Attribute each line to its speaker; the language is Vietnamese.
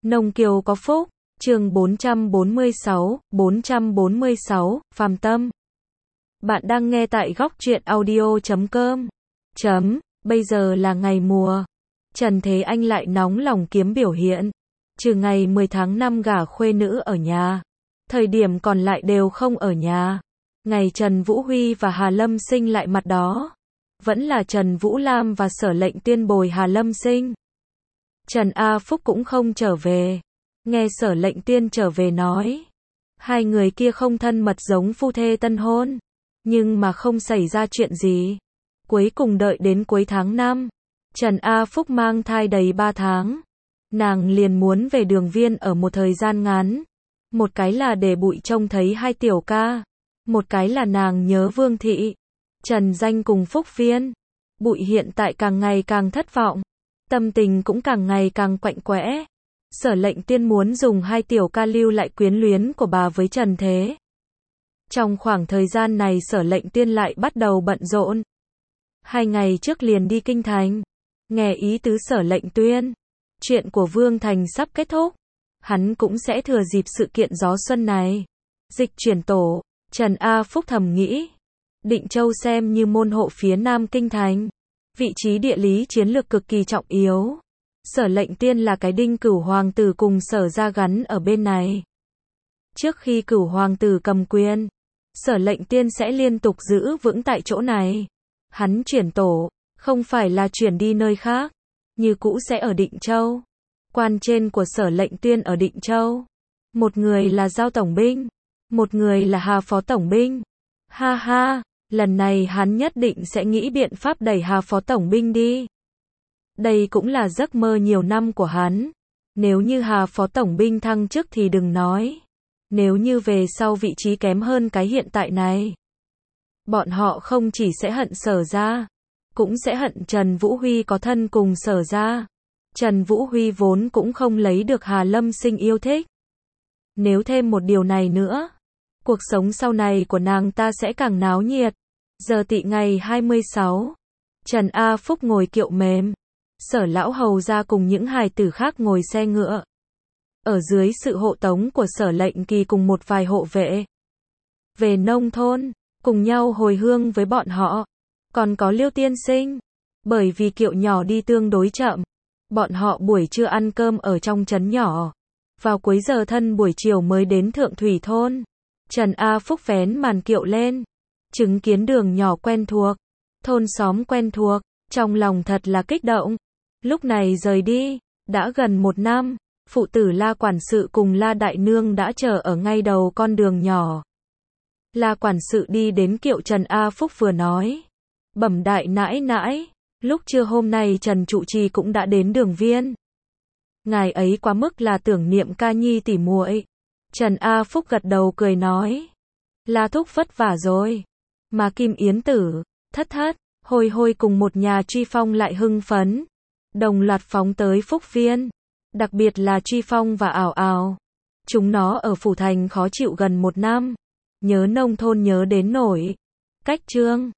Speaker 1: Nông Kiều có phúc, chương 446, Phàm Tâm. Bạn đang nghe tại góc truyện audio.com. Bây giờ là ngày mùa. Trần Thế Anh lại nóng lòng kiếm biểu hiện. Trừ ngày 10 tháng 5 gả khuê nữ ở nhà. Thời điểm còn lại đều không ở nhà. Ngày Trần Vũ Huy và Hà Lâm Sinh lại mặt đó. Vẫn là Trần Vũ Lam và Sở Lệnh Tiên bồi Hà Lâm Sinh. Trần A Phúc cũng không trở về. Nghe Sở Lệnh Tiên trở về nói. Hai người kia không thân mật giống phu thê tân hôn. Nhưng mà không xảy ra chuyện gì. Cuối cùng đợi đến cuối tháng 5. Trần A Phúc mang thai đầy 3 tháng. Nàng liền muốn về Đường Viên ở một thời gian ngắn. Một cái là để Bụi trông thấy hai tiểu ca. Một cái là nàng nhớ Vương Thị, Trần Danh cùng Phúc Viên. Bụi hiện tại càng ngày càng thất vọng. Tâm tình cũng càng ngày càng quạnh quẽ. Sở Lệnh Tiên muốn dùng hai tiểu ca lưu lại quyến luyến của bà với Trần Thế. Trong khoảng thời gian này Sở Lệnh Tiên lại bắt đầu bận rộn. 2 ngày trước liền đi Kinh Thành. Nghe ý tứ Sở Lệnh Tuyên. Chuyện của Vương Thành sắp kết thúc. Hắn cũng sẽ thừa dịp sự kiện gió xuân này. Dịch chuyển tổ. Trần A Phúc thầm nghĩ. Định Châu xem như môn hộ phía Nam Kinh Thành. Vị trí địa lý chiến lược cực kỳ trọng yếu. Sở Lệnh Tiên là cái đinh Cửu Hoàng tử cùng Sở gia gắn ở bên này. Trước khi Cửu Hoàng tử cầm quyền, Sở Lệnh Tiên sẽ liên tục giữ vững tại chỗ này. Hắn chuyển tổ, không phải là chuyển đi nơi khác, như cũ sẽ ở Định Châu. Quan trên của Sở Lệnh Tiên ở Định Châu. Một người là Giao Tổng binh, một người là Hà Phó Tổng binh. Ha ha, lần này hắn nhất định sẽ nghĩ biện pháp đẩy Hà Phó Tổng binh đi. Đây cũng là giấc mơ nhiều năm của hắn. Nếu như Hà Phó Tổng binh thăng chức thì đừng nói. Nếu như về sau vị trí kém hơn cái hiện tại này. Bọn họ không chỉ sẽ hận Sở gia, cũng sẽ hận Trần Vũ Huy có thân cùng Sở gia. Trần Vũ Huy vốn cũng không lấy được Hà Lâm Sinh yêu thích. Nếu thêm một điều này nữa, cuộc sống sau này của nàng ta sẽ càng náo nhiệt. Giờ Tỵ ngày 26, Trần A Phúc ngồi kiệu mềm. Sở lão hầu ra cùng những hài tử khác ngồi xe ngựa. Ở dưới sự hộ tống của Sở Lệnh Kỳ cùng một vài hộ vệ. Về nông thôn, cùng nhau hồi hương với bọn họ. Còn có Liêu tiên sinh. Bởi vì kiệu nhỏ đi tương đối chậm. Bọn họ buổi trưa ăn cơm ở trong trấn nhỏ. Vào cuối giờ thân buổi chiều mới đến Thượng Thủy thôn. Trần A Phúc vén màn kiệu lên. Chứng kiến đường nhỏ quen thuộc. Thôn xóm quen thuộc. Trong lòng thật là kích động. Lúc này rời đi, đã gần 1 năm, phụ tử La quản sự cùng La đại nương đã chờ ở ngay đầu con đường nhỏ. La quản sự đi đến kiệu Trần A Phúc vừa nói. Bẩm đại nãi nãi, lúc trưa hôm nay Trần trụ trì cũng đã đến Đường Viên. Ngài ấy quá mức là tưởng niệm ca nhi tỉ muội. Trần A Phúc gật đầu cười nói. La thúc vất vả rồi. Mà Kim Yến tử, thất thất, hồi hồi cùng một nhà Truy Phong lại hưng phấn. Đồng loạt phóng tới Phúc Viên. Đặc biệt là Truy Phong và Ảo Ảo. Chúng nó ở Phủ Thành khó chịu gần 1 năm. Nhớ nông thôn nhớ đến nổi. Cách trương.